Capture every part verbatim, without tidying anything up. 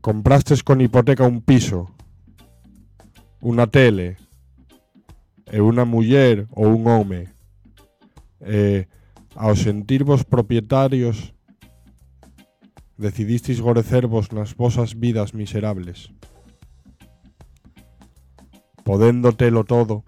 Comprastes con hipoteca un piso, unha tele, e unha muller ou un home, e ao sentirvos propietarios decidistes gorecervos nas vosas vidas miserables, podendo telo todo.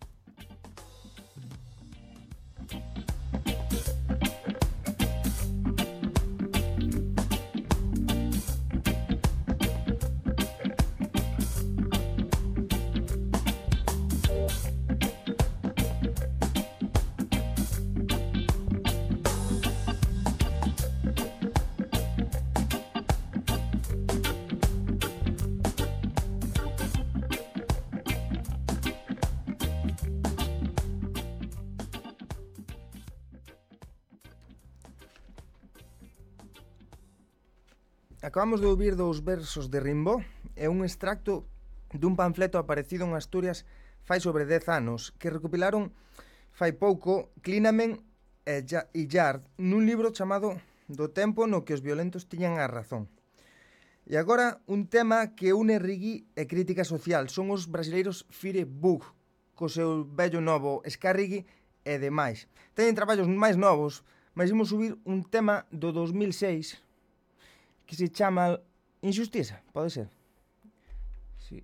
Acabamos de ouvir dous versos de Rimbaud e un extracto dun panfleto aparecido en Asturias fai sobre dez anos que recopilaron fai pouco Klinamen e Yard nun libro chamado Do tempo no que os violentos tiñan a razón. E agora un tema que une reggae e crítica social son os brasileiros Fire Bug co seu vello novo ska reggae e demais. Teñen traballos máis novos, mas imos subir un tema do dos mil seis que se chama Injustiça, pode ser? Sí.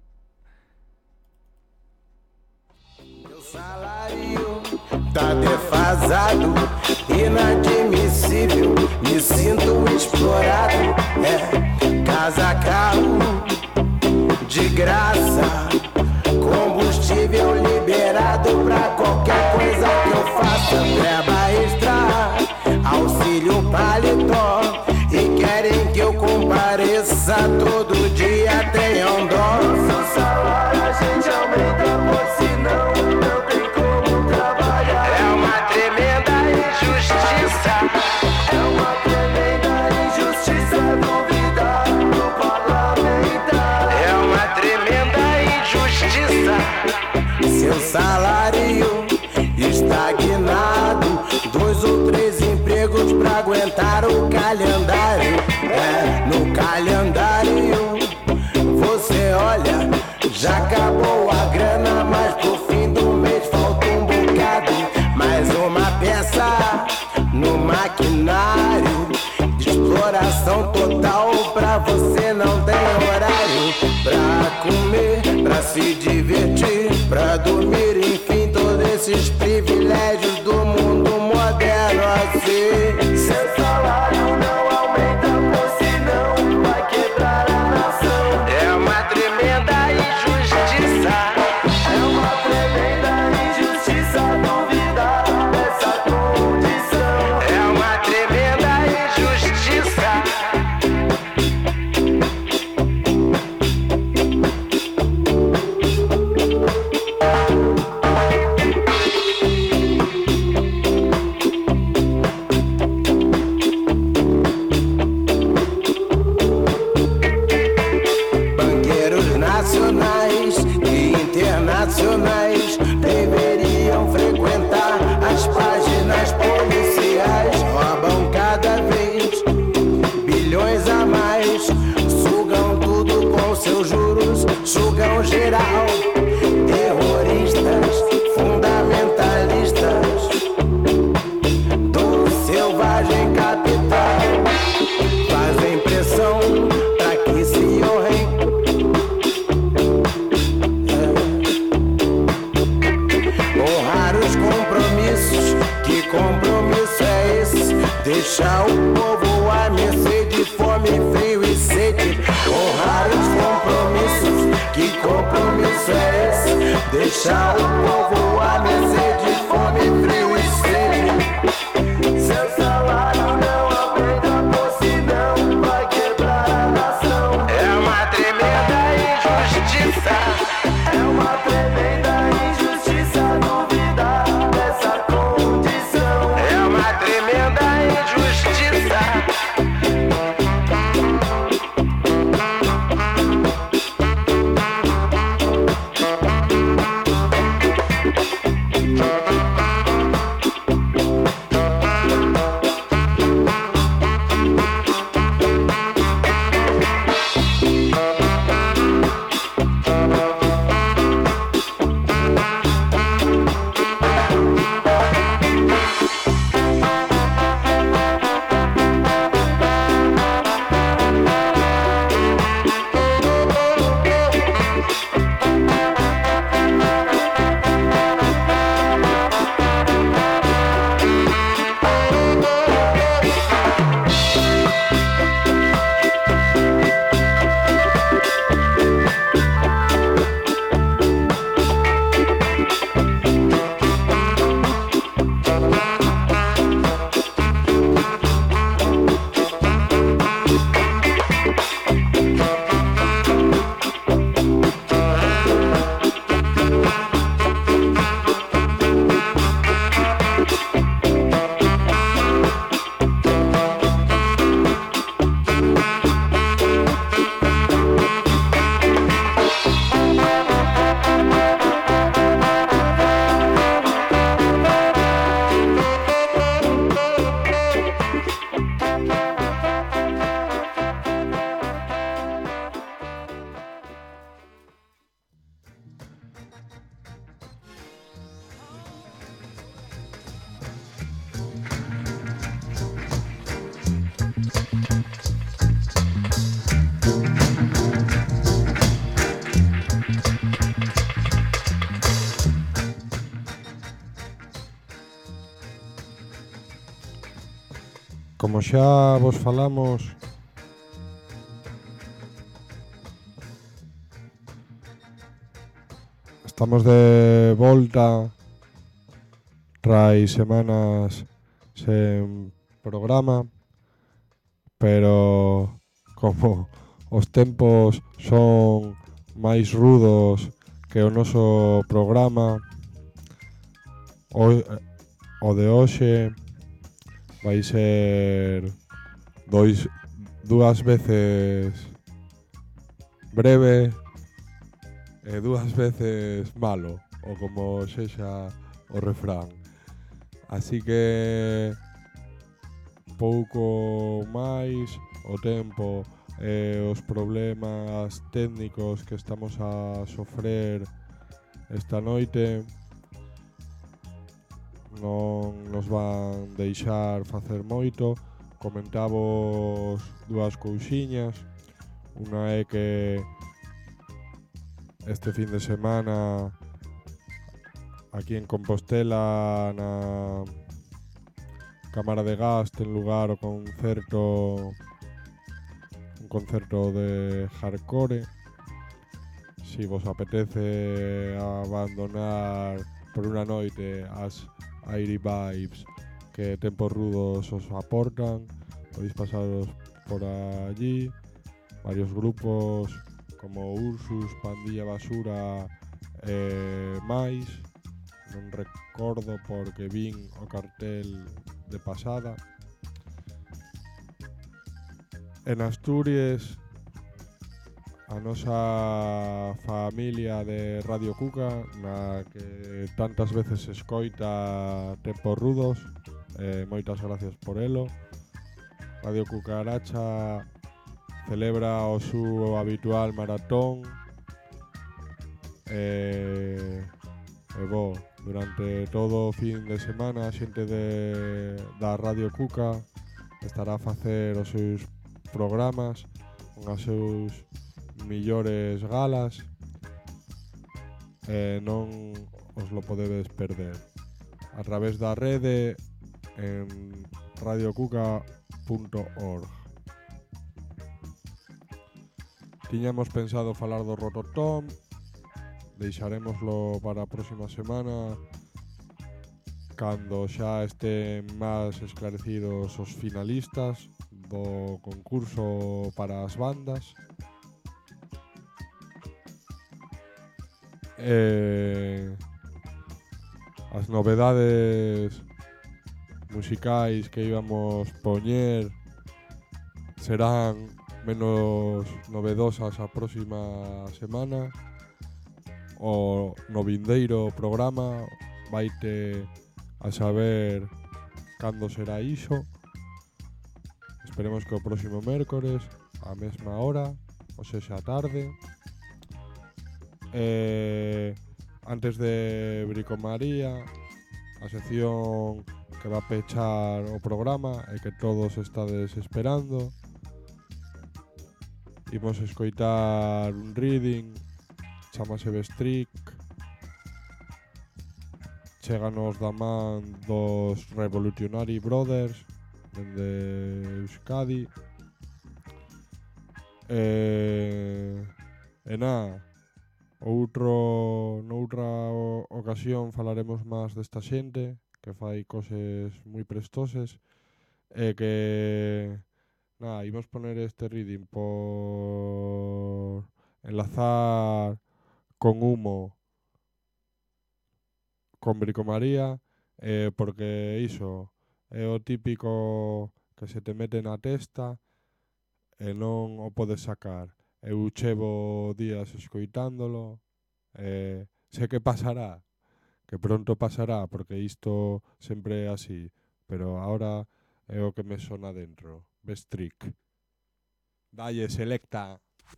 Meu salário tá defasado, inadmissível, me sinto explorado. É casa, carro, de graça, combustível liberado pra qualquer coisa que eu faça. Verba extra, auxílio paletó. E querem que eu compareça todo dia, tenham dó. Seu salário a gente aumenta, pois senão não tem como trabalhar. É uma tremenda injustiça, é uma tremenda injustiça duvidar do parlamentar. É uma tremenda injustiça. Seu salário estagnado, dois ou três empregos pra aguentar o calendário. É, no calendário você olha, já acabou a grana, mas pro fim do mês falta um bocado. Mais uma peça no maquinário de exploração total. Pra você não tem horário pra comer, pra se divertir, pra dormir, enfim, todos esses privilégios do mundo moderno assim. Seu salário não aumenta, pois senão vai quebrar a nação. É uma tremenda injustiça, é uma tremenda injustiça duvidar dessa condição. É uma tremenda injustiça. Nacionais deveriam frequentar as páginas policiais. Roubam cada vez bilhões a mais, sugam tudo com seus juros, sugam geral. Terroristas, fundamentalistas do selvagem capital fazem pressão pra que se honrem. Que compromisso é esse? Deixar o povo à mercê de fome, frio e sede. Honrar os compromissos. Que compromisso é esse? Deixar o povo à mercê de fome, frio e sede. Seu salário não aumenta, pois senão vai quebrar a nação. É uma tremenda injustiça, é uma tremenda injustiça duvidar dessa condição. É uma tremenda injustiça. como xa vos falamos, estamos de volta trai semanas sen programa, pero como os tempos son máis rudos que o noso programa, o, o de hoxe vai ser dois, dúas veces breve e dúas veces malo, ou como sexa o refrán. Así que pouco máis, o tempo e os problemas técnicos que estamos a sofrer esta noite non nos van deixar facer moito. Comentavos dúas cousiñas. Unha é que este fin de semana aquí en Compostela, na Cámara de Gas, ten lugar o concerto un concerto de hardcore. Si vos apetece abandonar por unha noite as Airy Vibes que Tempos Rudos os aportan, podéis pasaros por allí. Varios grupos como Ursus, Pandilla Basura e máis. Non recordo porque vin o cartel de pasada. En Asturias, a nosa familia de Radio Cuca, na que tantas veces se escoita Tempos Rudos, eh, moitas gracias por elo. Radio Cucaracha celebra o seu habitual maratón e, e bo, durante todo o fin de semana a xente de, da Radio Cuca estará a facer os seus programas con as seus millores galas e non os lo podedes perder a través da rede en radio cuca punto org. Tiñamos pensado falar do Rototom, deixarémoslo para a próxima semana cando xa estén máis esclarecidos os finalistas do concurso para as bandas. Eh, as novedades musicais que íbamos poñer serán menos novedosas a próxima semana. O no vindeiro programa vaite a saber cando será iso. Esperemos que o próximo mércores a mesma hora, ou sexa tarde. Eh, antes de Bricomaría, a sección que va a pechar o programa e que todos estades esperando. Imos escoitar un reading, chamase Bestrick, cheganos da man dos Revolutionary Brothers dende Euskadi. E, e nada, outro, noutra ocasión falaremos máis desta xente que fai coses moi prestoses e que nada, imos poner este reading por enlazar con Humo con Bricomaría, eh, porque iso é o típico que se te mete na testa e non o podes sacar. Eu chevo días escoitándolo e sei que pasará, que pronto pasará, porque isto sempre é así, pero ahora é o que me sona dentro. Bestrick. Dalle, selecta.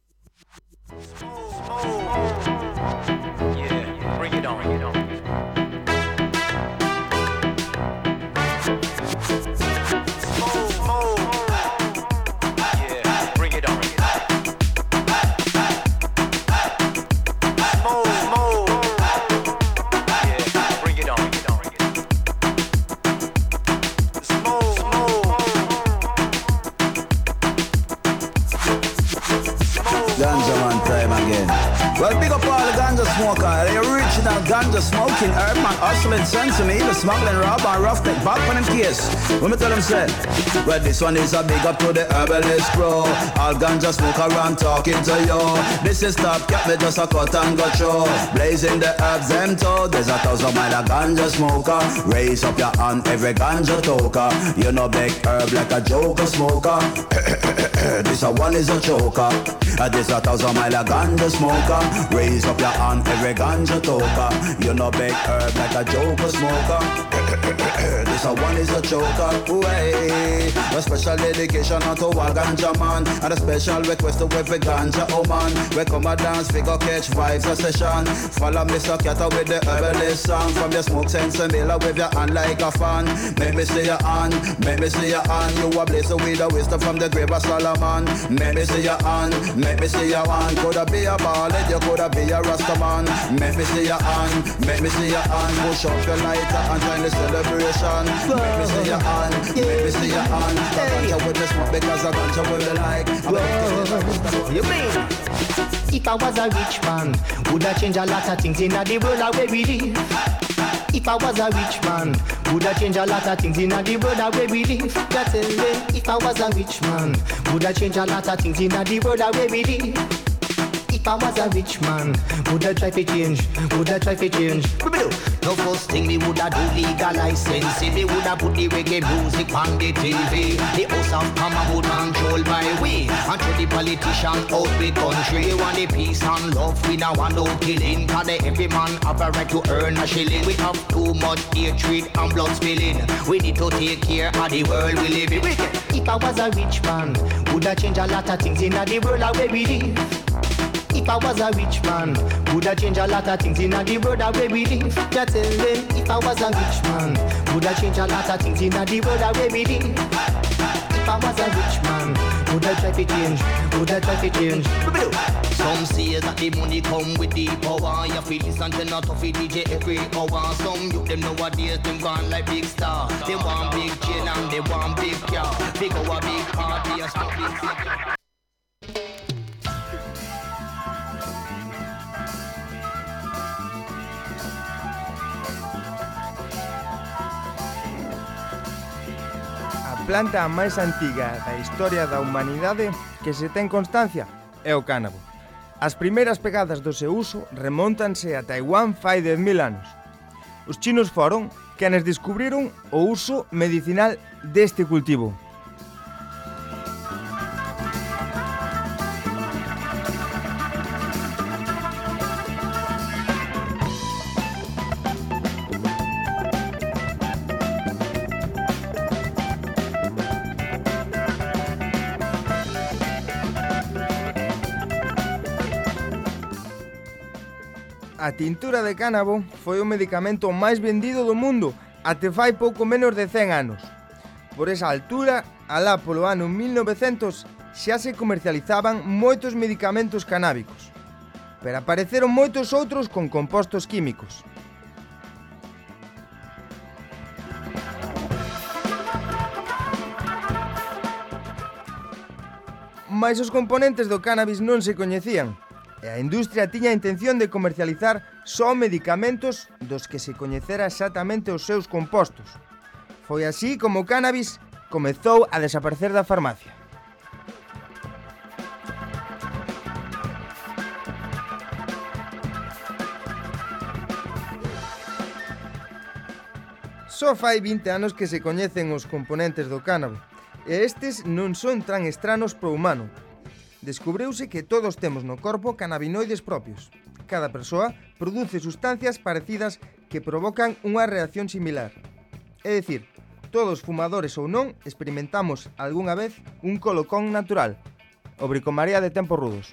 Yeah, bring it on, bring it on. ganja smoker, the original ganja smoking herb man, hustling sense to me, even smuggling rob and rough neck back on him case. When me tell him say, well this one is a big up to the herbalist bro. All ganja smoker around talking to you. This is Top Cat, me just a cut and go show. Blazing the herbs them too. There's a thousand mile of ganja smoker. Raise up your hand, every ganja toker. You know big herb like a joker smoker. This a one is a choker. Uh, this a thousand mile of ganja smoker. Raise up your hand, every ganja toker. You know big herb like a joker smoker. This a one is a choker. Way. A special dedication to a ganja man, and a special request to every ganja oh man. We come a dance, we go catch vibes a session. Follow Mister Catter with the herbalist song. From your smoke sense and miller with your hand like a fan. Make me see your hand, make me see your hand. You a blaze with the wisdom from the grave of Solomon. Make me see your hand, make me see your hand. Coulda be a ballad, you coulda be a Rastaman. Make me see your hand, make me see your hand. Push up your lighter and join the celebration. Make me see your hand, make me see your hand. I ganja with the smoke because I ganja with the like. You mean? If I was a rich man, would I change a lot of things in the world where we live? If I was a rich man, would I change a lot of things in the world where we live? Just tell me, if I was a rich man, would I change a lot of things in the world where we live? If I was a rich man, would I try to change? Would I try to change? No first thing me woulda do legalize sense. Me woulda put the reggae music on the T V. The house of Kama would control my way. And show the politician out the country. Want the peace and love, we now want no killing. Cause every man have a right to earn a shilling. We have too much hatred and blood spilling. We need to take care of the world we live in. If I was a rich man, would I change a lot of things in the world where we live? If I was a rich man, would I change a lot of things in the world where we live? Just tell them, if I was a rich man, would I change a lot of things in the world where we live? If I was a rich man, would I try to change? Would I try to change? Some say that the money come with the power. You feel this and you're not off D J every hour. Some youth them nowadays them gone like big star. They want big chain and they want big car. Big over big party and stuff big thing. A planta máis antiga da historia da humanidade que se ten constancia é o cánabo. As primeiras pegadas do seu uso remóntanse a Taiwán fai dez mil anos. Os chinos foron quenes descubriron o uso medicinal deste cultivo. A tintura de cánabo foi o medicamento máis vendido do mundo até fai pouco menos de cen anos. Por esa altura, alá polo ano mil novecentos, xa se comercializaban moitos medicamentos canábicos, pero apareceron moitos outros con compostos químicos. Mais os componentes do cannabis non se coñecían, e a industria tiña a intención de comercializar só medicamentos dos que se coñecera exactamente os seus compostos. Foi así como o cannabis comezou a desaparecer da farmacia. Só fai vinte anos que se coñecen os componentes do cánnabo, e estes non son tan estranos para o humano. Descubriuse que todos temos no corpo cannabinoides propios. Cada persoa produce sustancias parecidas que provocan unha reacción similar. É dicir, todos fumadores ou non experimentamos algunha vez un colocón natural, o bricomaría de tempos rudos.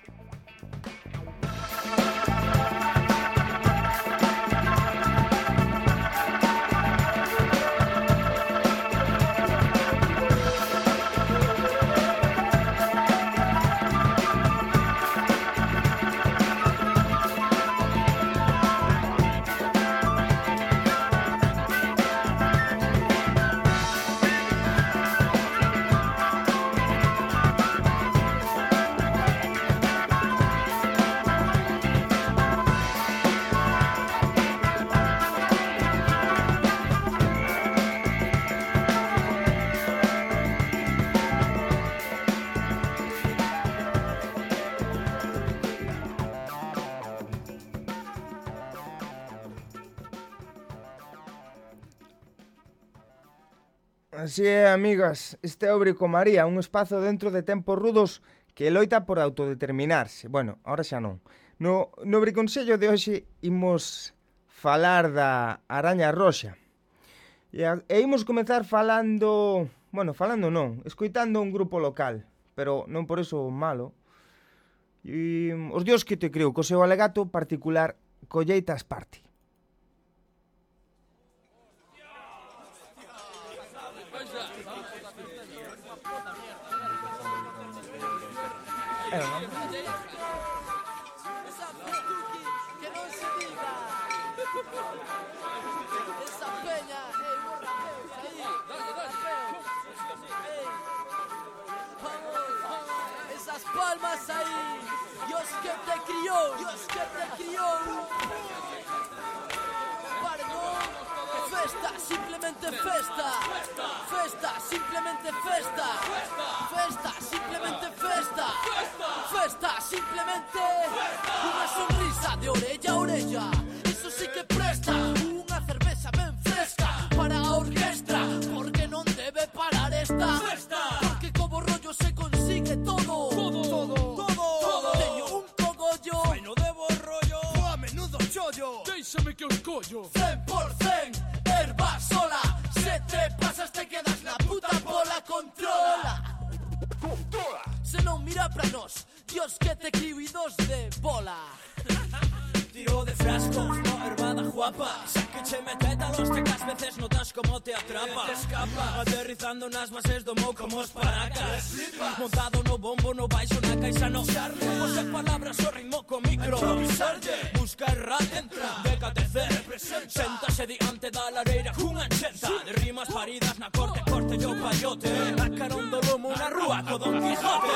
Así é, amigas, este é o Bricomaría, un espazo dentro de tempos rudos que loita por autodeterminarse. Bueno, ahora xa non. No, no Briconsello de hoxe imos falar da araña roxa. E, a, e imos comezar falando... Bueno, falando non, escoitando un grupo local, pero non por eso malo. E, os dios que te creo, co seu alegato particular Colleitas Party. Eh, no. Esas palmas ahí, Dios que te crió, Dios que te crió. Perdón, festa, simplemente festa, festa, simplemente festa, festa, simplemente festa, festa, simplemente una sonrisa de orella a orella, eso sí que presta, una cerveza ben fresca para a orquestra, porque non debe parar esta festa, porque como rollo se consigue todo, todo, todo, todo, todo. Teño un cogollo, bueno debo rollo, o a menudo chollo, déixame que os collo, cien por cien, herba sola, se te pasas te quedas na puta bola, controla, controla, se non mira pra nós, Dios que te cribidos de bola. Tiro de frasco, no herbada guapa, saque che metétalos que cas veces notas como te atrapa, te escapa, aterrizando nas bases do mou como os paracas, montado no bombo, no baixo na caixa no charle, pose palabras o ritmo co micro, improvisarlle, busca errar, entra, décate C, séntase diante da lareira cunha enchenta, de rimas paridas na corte, corte yo payote, a carón do lomo na rúa co Don Quijote.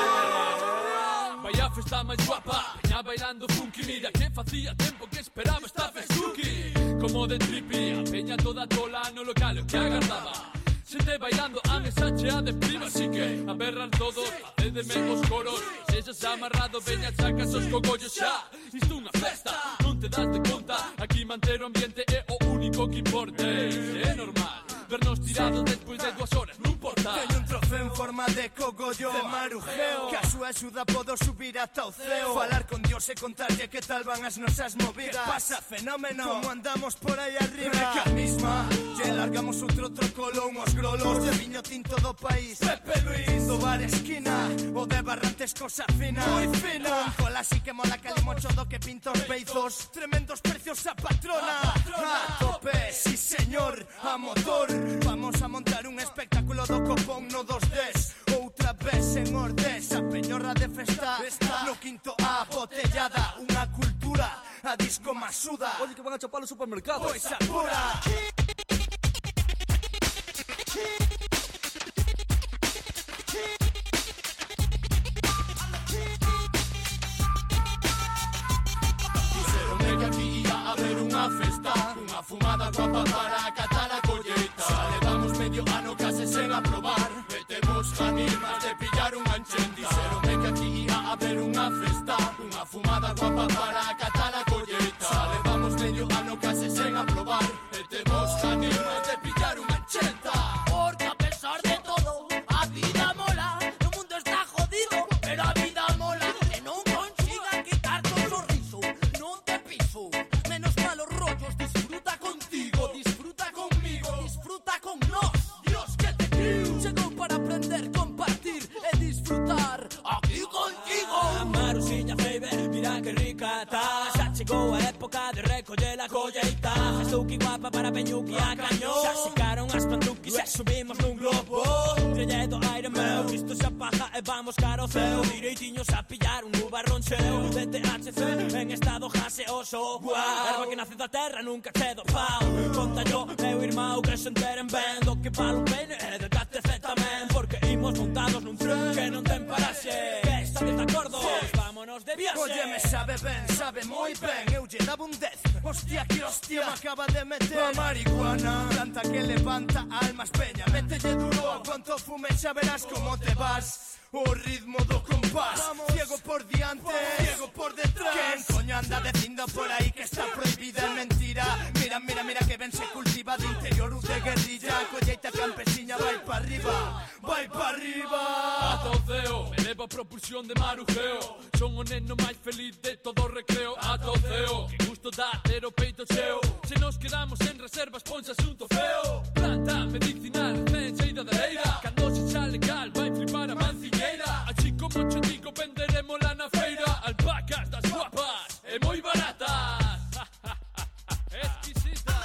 Vaya festa máis guapa, peña bailando funky, mira que facía tempo que esperaba esta festuki. Como de tripi, a peña toda tola no local o que agardaba, xente bailando a mesa chea de prima, así que a berrar todos, facedeme os coros, se xa se amarrado, veña chacas os cogollos xa. Isto unha festa, non te das de conta, aquí manter o ambiente é o único que importa, é normal vernos tirados despois de dúas horas nun portal. Teño un trofeo en forma de cogollo, de marujeo, que a súa axuda podo subir ata o ceo, falar con Dios e contarlle que tal van as nosas movidas, que pasa fenómeno, como andamos por aí arriba, que a misma, lle largamos outro trocolo, unhos grolos de viño tinto do país, Pepe Luis, do bar esquina, o de Barrantes cosa fina, moi fina, con cola así que mola que limocho do que pinta os beizos, tremendos precios a patrona, a tope, sí señor, a motor. Vamos a montar un espectáculo do copón no dos des, outra vez en Ordés, a peñorra de festa, no quinto a botellada, unha cultura, a disco masuda. Oye que van a chapar los supermercados. Pois apura. Dixeronme que aquí ia haber unha festa, unha fumada guapa para catar a colleita. Xa levamos medio ano case sen aprobar, e temos animas de pillar un enchente. Dixeronme que aquí ia haber unha festa, unha fumada guapa para catar a colleita. Xa levamos medio ano case sen aprobar, e temos animas de pillar un enchente. Porque a pesar de todo, a vida mola, o mundo está jodido, pero a vida mola, que non consiga quitarte o sorriso, non te piso, menos malos rollos, disfruta contigo, disfruta conmigo, disfruta con nós, Dios que te criou, chegou para aprender, compartir e disfrutar aquí contigo. Amaro, siña, baby, mira que rica tá, xa chegou a época de recoller a colleita, estuki guapa para peñuki a cañón, xa secaron as plantuquis e subimos nun globo, trelle do aire meu, isto xa paja e vamos caro ceo, direitiños a pillar un nubarrón cheo, de T H C en estado gaseoso, guau, erva que nace da terra nunca che do pau, conta yo, meu irmão, que se enteren ben do que vale un pene e de K T C tamén, porque imos montados nun tren que non ten paraxe, que estades de acordo, vámonos de viaxe. Oye, me sabe ben, sabe moi ben, eu lle daba un dez, hostia que hostia me acaba de meter a marihuana, planta que levanta almas peña, mételle duro a cuanto fume, xa verás como te vas, o ritmo do compás, vamos. Ciego por diante, ciego por detrás, quen coño anda dicindo por aí que está prohibida, é mentira, mira, mira, mira que ben se cultiva de interior ou de guerrilla, colleita campesiña vai pa arriba, vai pa arriba. Ata o ceo, me leva a propulsión de marujeo. Son o neno máis feliz de todo o recreo. Ata o ceo, que gusto dá ter o peito cheo. Se nos quedamos en reservas, ponse asunto feo. Planta medicinal, recén cheira de leira. Cando se xa legal, vai flipar a manciñeira. Así como che digo, venderemos la na feira. Alpacas das guapas e moi baratas. Exquisita.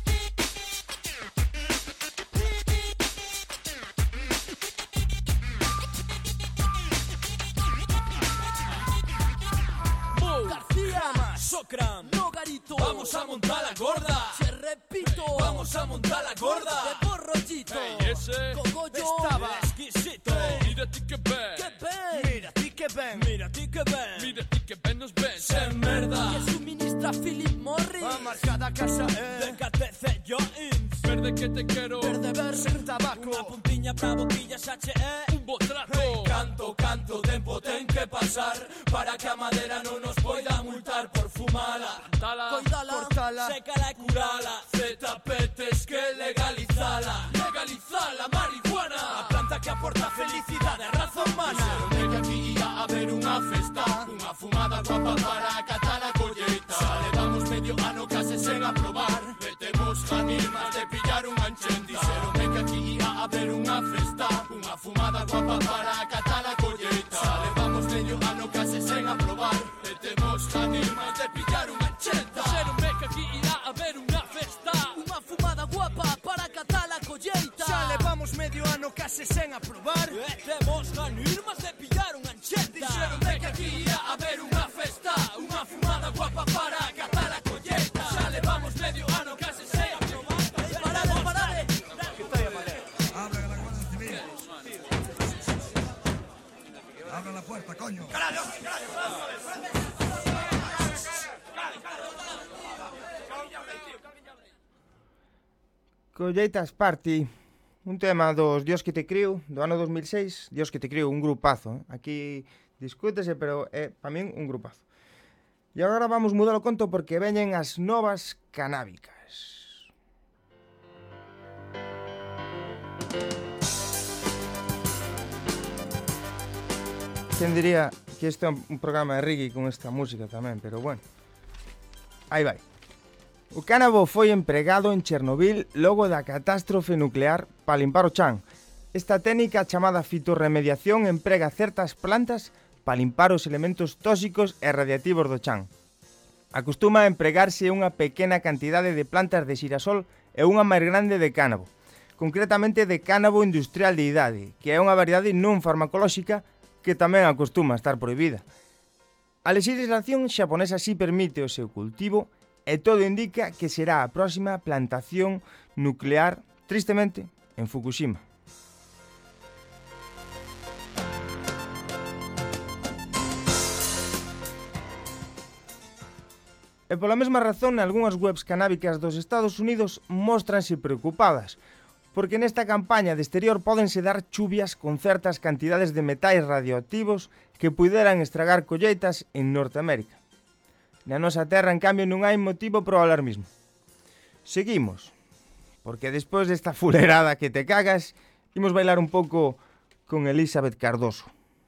García, Socram, no garito. vamos a montar la gorda. Te repito, Hey, vamos a montar la gorda. de borrollito. Hey, ese Cogollo estaba exquisito. Hey. Mira ti que ven, Que ven, mira ti que ven, mira ti que ven, mira ti que ven nos ven. Sen merda, que suministra Philip Morris. a marcada casa é de K T C Jones. Verde que te quero, Verde ver, sen tabaco. Unha puntiña pra boquillas H E, un bo trato. Hey, canto, canto, tempo ten que pasar para que a madera non nos poida multar por fumala. Tala, Coidala, cortala, sécala e curala. Z P tes que legalizala. Legalizala, marihuana. A planta que aporta felicidade e razón humana. Dixeron que aquí ia haber unha festa, unha fumada guapa para catar a colleita. Xa levamos medio ano case sen aprobar, e temos ganas de pillar un anchen. Dixeron que aquí ia haber unha festa, unha fumada guapa para catar a colleita. Xa levamos medio ano case sen aprobar, e temos ganas de pillar un anchen. Dixeron que aquí ia haber unha festa, unha fumada guapa para catar a colleita. xa levamos medio ano case sen aprobar, e temos ganas de pillar un ancheta. Dixeron que aquí ia haber unha festa, unha fumada guapa para catar a colleita. Xa levamos medio ano case sen aprobar. Parade, parade. Abra la puerta, coño. Colleitas Party, un tema dos Dios que te crío, do ano dos mil seis. Dios que te crío, un grupazo, eh? Aquí discútese, pero é, para min, un grupazo. E agora vamos mudar o conto porque veñen as novas canábicas. Quen diría que este é un programa de reggae con esta música tamén, pero bueno. Aí vai. O cánabo foi empregado en Chernobyl logo da catástrofe nuclear para limpar o chan. Esta técnica chamada fitorremediación emprega certas plantas para limpar os elementos tóxicos e radiativos do chan. Acostuma a empregarse unha pequena cantidade de plantas de xirasol e unha máis grande de cánabo, concretamente de cánabo industrial de idade, que é unha variedade non farmacolóxica que tamén acostuma a estar prohibida. A legislación xaponesa si permite o seu cultivo e todo indica que será a próxima plantación nuclear, tristemente, en Fukushima. E pola mesma razón, algunhas webs canábicas dos Estados Unidos móstranse preocupadas, porque nesta campaña de exterior pódense dar chuvias con certas cantidades de metais radioactivos que puderan estragar colleitas en Norteamérica. Na nosa terra, en cambio, non hai motivo para o alarmismo. Seguimos, porque despois desta fulerada que te cagas, imos bailar un pouco con Elizabeth Cardoso.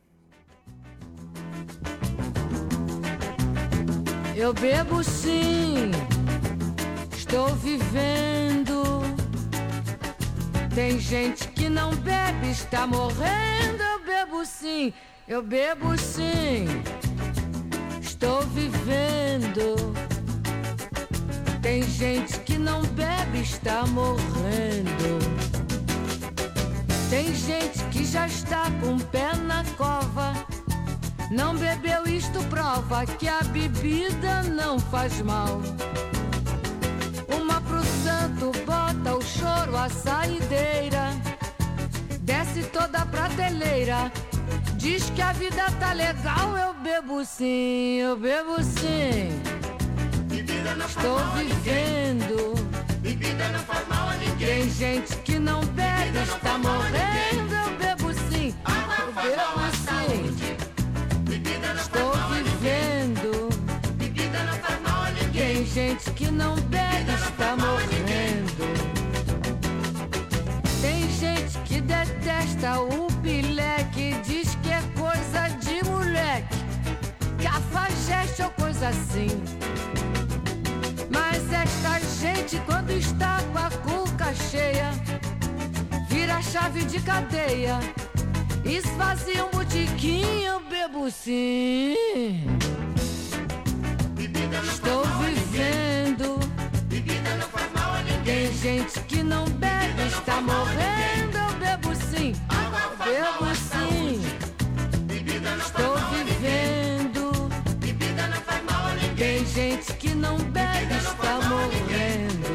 Eu bebo sim, estou vivendo. Tem gente que não bebe, está morrendo. Eu bebo sim, eu bebo sim, estou vivendo. Tem gente que não bebe, está morrendo. Tem gente que já está com o pé na cova. Não bebeu, isto prova que a bebida não faz mal. Uma pro santo bota o choro à saideira, desce toda a prateleira, diz que a vida tá legal. Eu bebo sim, eu bebo sim, estou vivendo. Bebida não faz mal a ninguém. Tem gente que não bebe, está morrendo. Eu bebo sim, eu bebo sim, estou vivendo. Bebida não faz mal a ninguém. Tem gente que não bebe, está morrendo. Tem festa o pileque diz que é coisa de moleque, cafajeste ou coisa assim. Mas esta gente, quando está com a cuca cheia, vira chave de cadeia, esvazia um botiquim, eu bebo sim. Estou vivendo. Tem gente que não bebe, está morrendo, eu bebo sim. Bebo sim. Estou vivendo. Tem gente que não bebe, está morrendo.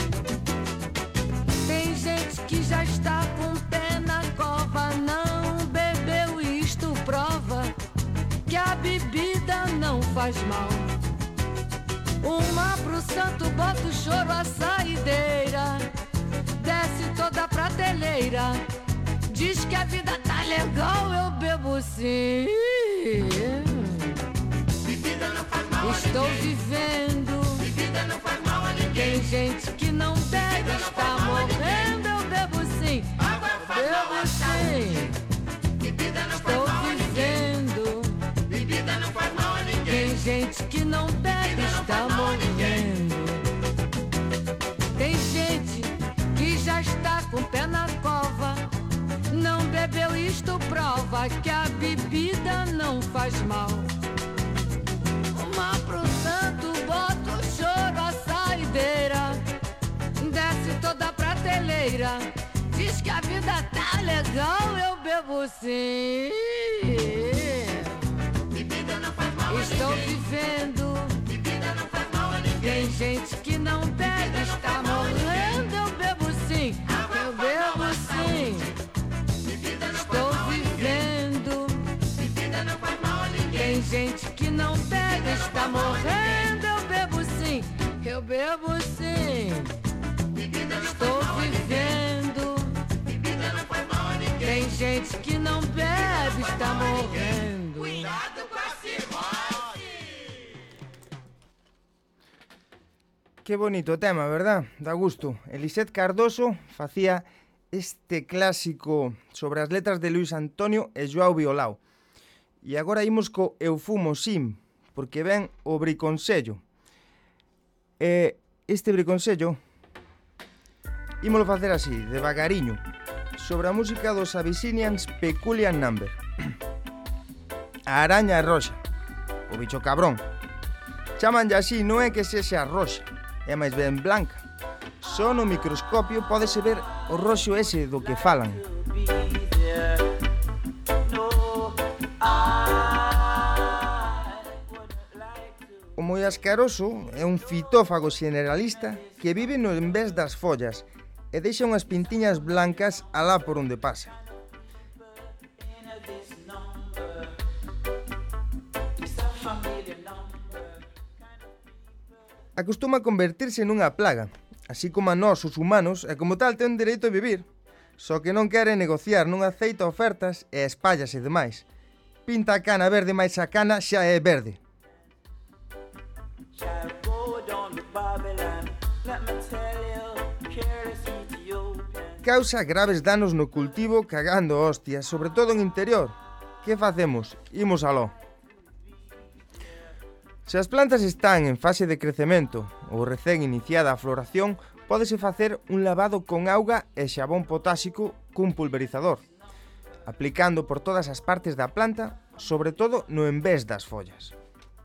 Tem gente que já está com o pé na cova, não bebeu, isto prova que a bebida não faz mal. Uma pro santo, bota o choro à saideira, desce toda a prateleira, diz que a vida tá legal, eu bebo sim. Estou vivendo. Tem gente que não bebe, está morrendo, eu bebo sim. Bebo sim. Estou vivendo. Tem gente que não bebe, está morrendo. Tem gente que já está com o pé na cova, não bebeu, isto prova que a bebida não faz mal. Uma pro santo, bota o choro à saideira, desce toda a prateleira, diz que a vida tá legal, eu bebo sim. Estou vivendo. Tem gente que não bebe, está morrendo, eu bebo sim. Eu bebo sim. Estou vivendo. Tem gente que não bebe, está morrendo, eu bebo sim. Eu bebo sim. Estou vivendo. Tem gente que não bebe, está morrendo. Cuidado com a cirrose. Que bonito tema, verdad? Da gusto. Eliseth Cardoso facía este clásico sobre as letras de Luis Antonio e Joao Biolao. E agora imos co Eu fumo sim, porque ven o briconsello. E este briconsello ímolo facer así, devagariño, sobre a música dos Abyssinians Peculiar Number. A araña roxa, o bicho cabrón. Chamanlle así, non é que sexa roxa, é máis ben blanca. Só no microscopio pódese ver o roxo ese do que falan. O moi ascaroso é un fitófago generalista que vive no envés das follas e deixa unhas pintiñas blancas alá por onde pasa. Acostuma a convertirse nunha plaga, así como a nós, os humanos, e como tal ten dereito a vivir, só que non quere negociar, non aceita ofertas e espállase demais. Pinta a cana verde, mais a cana xa é verde. Causa graves danos no cultivo cagando hostias, sobre todo en interior. Que facemos? Imos aló. Se as plantas están en fase de crecemento ou recén iniciada a floración, pódese facer un lavado con auga e xabón potásico cun pulverizador, aplicando por todas as partes da planta, sobre todo no envés das follas.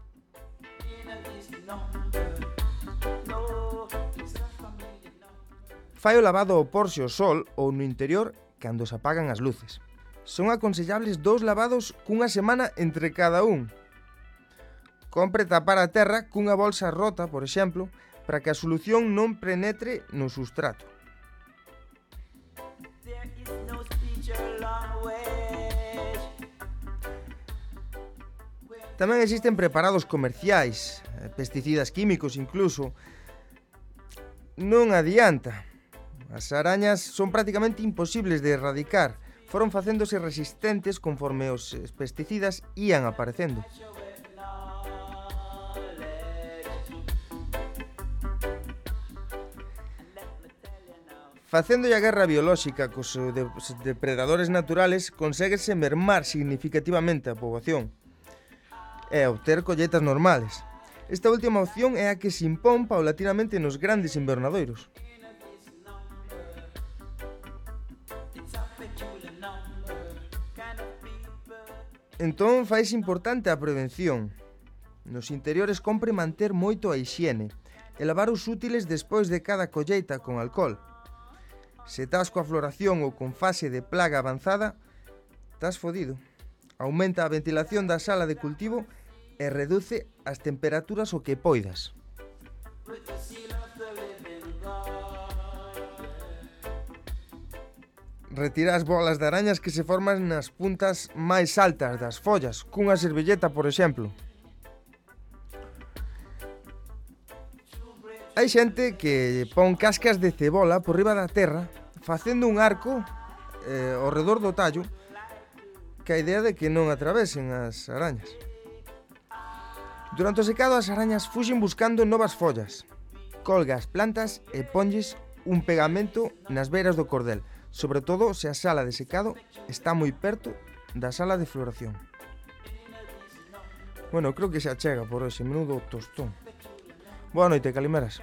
Fai o lavado ao porse ao sol ou no interior cando se apagan as luces. Son aconsellables dous lavados cunha semana entre cada un. Compre tapar a terra cunha bolsa rota, por exemplo, para que a solución non penetre no sustrato. Tamén existen preparados comerciais, pesticidas químicos incluso. Non adianta. As arañas son prácticamente imposibles de erradicar. Foron facéndose resistentes conforme os pesticidas ían aparecendo. Facendo a guerra biolóxica cos depredadores naturales, conseguese mermar significativamente a poboación e obter colleitas normales. Esta última opción é a que se impón paulatinamente nos grandes invernadoiros. Entón, faise importante a prevención. Nos interiores compre manter moito a hixiene e lavar os útiles despois de cada colleita con alcohol. Se estás coa floración ou con fase de plaga avanzada, estás fodido. Aumenta a ventilación da sala de cultivo e reduce as temperaturas o que poidas. Retira as bolas de arañas que se forman nas puntas máis altas das follas, cunha servilleta, por exemplo. Hai xente que pon cascas de cebola por riba da terra, facendo un arco eh, ao redor do tallo, que a idea de que non atravesen as arañas. Durante o secado as arañas fuxen buscando novas follas. Colga as plantas e ponlles un pegamento nas beiras do cordel, sobre todo se a sala de secado está moi perto da sala de floración. Bueno, creo que xa chega por hoxe, menudo tostón. Boa noite, Calimeras.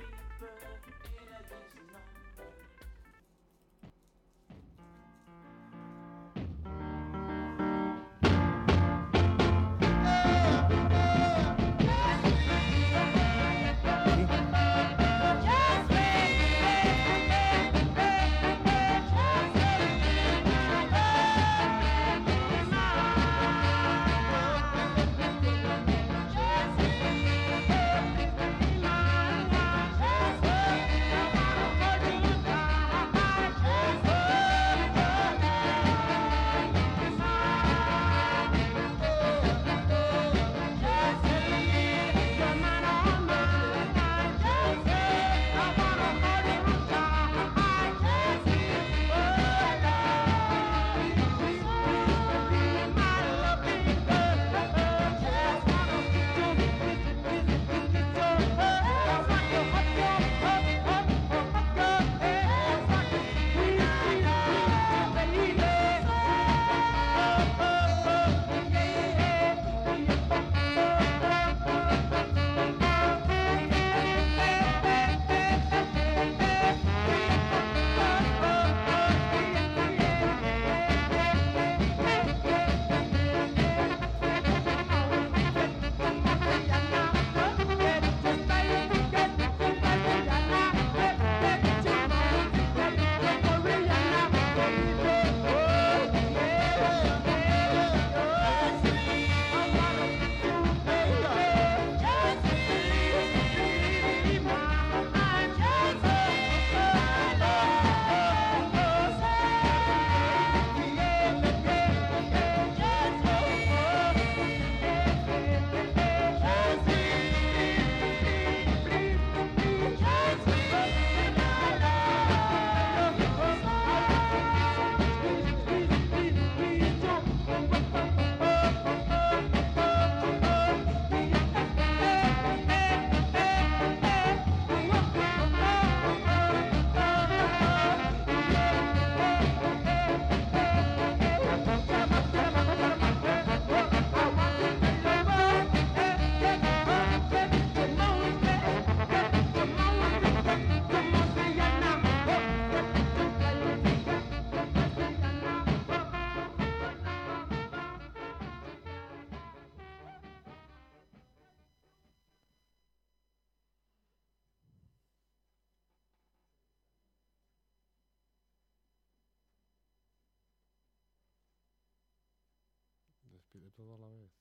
Despide todo a la vez.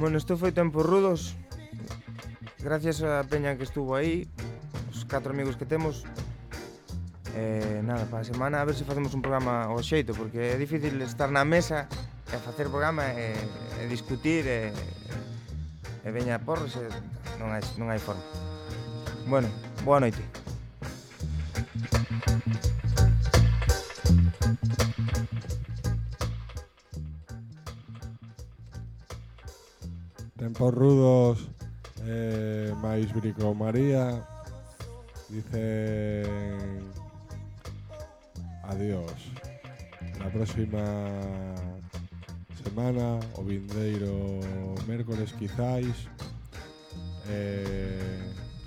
Bueno, isto foi Tempos Rudos. Gracias a peña que estuvo aí, os catro amigos que temos. Eh, nada, para a semana a ver se facemos un programa ao xeito, porque é difícil estar na mesa e facer programa e, e discutir e, e veña porros e non hai, non hai forma. Bueno, boa noite. Tempos Rudos eh, máis Brico María dicen adiós. La próxima semana, o vindeiro mércoles quizáis, eh,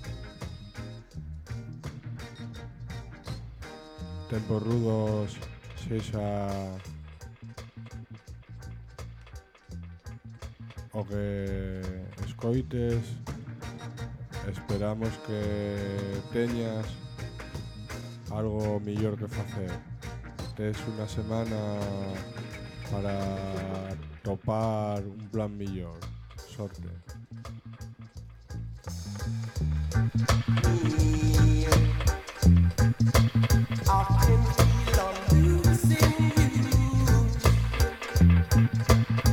Tempos Rudos sexa o que escoites. Esperamos que teñas algo millor que facer. Tes unha semana para topar un plan millor. Sorte. I can feel I'm losing you.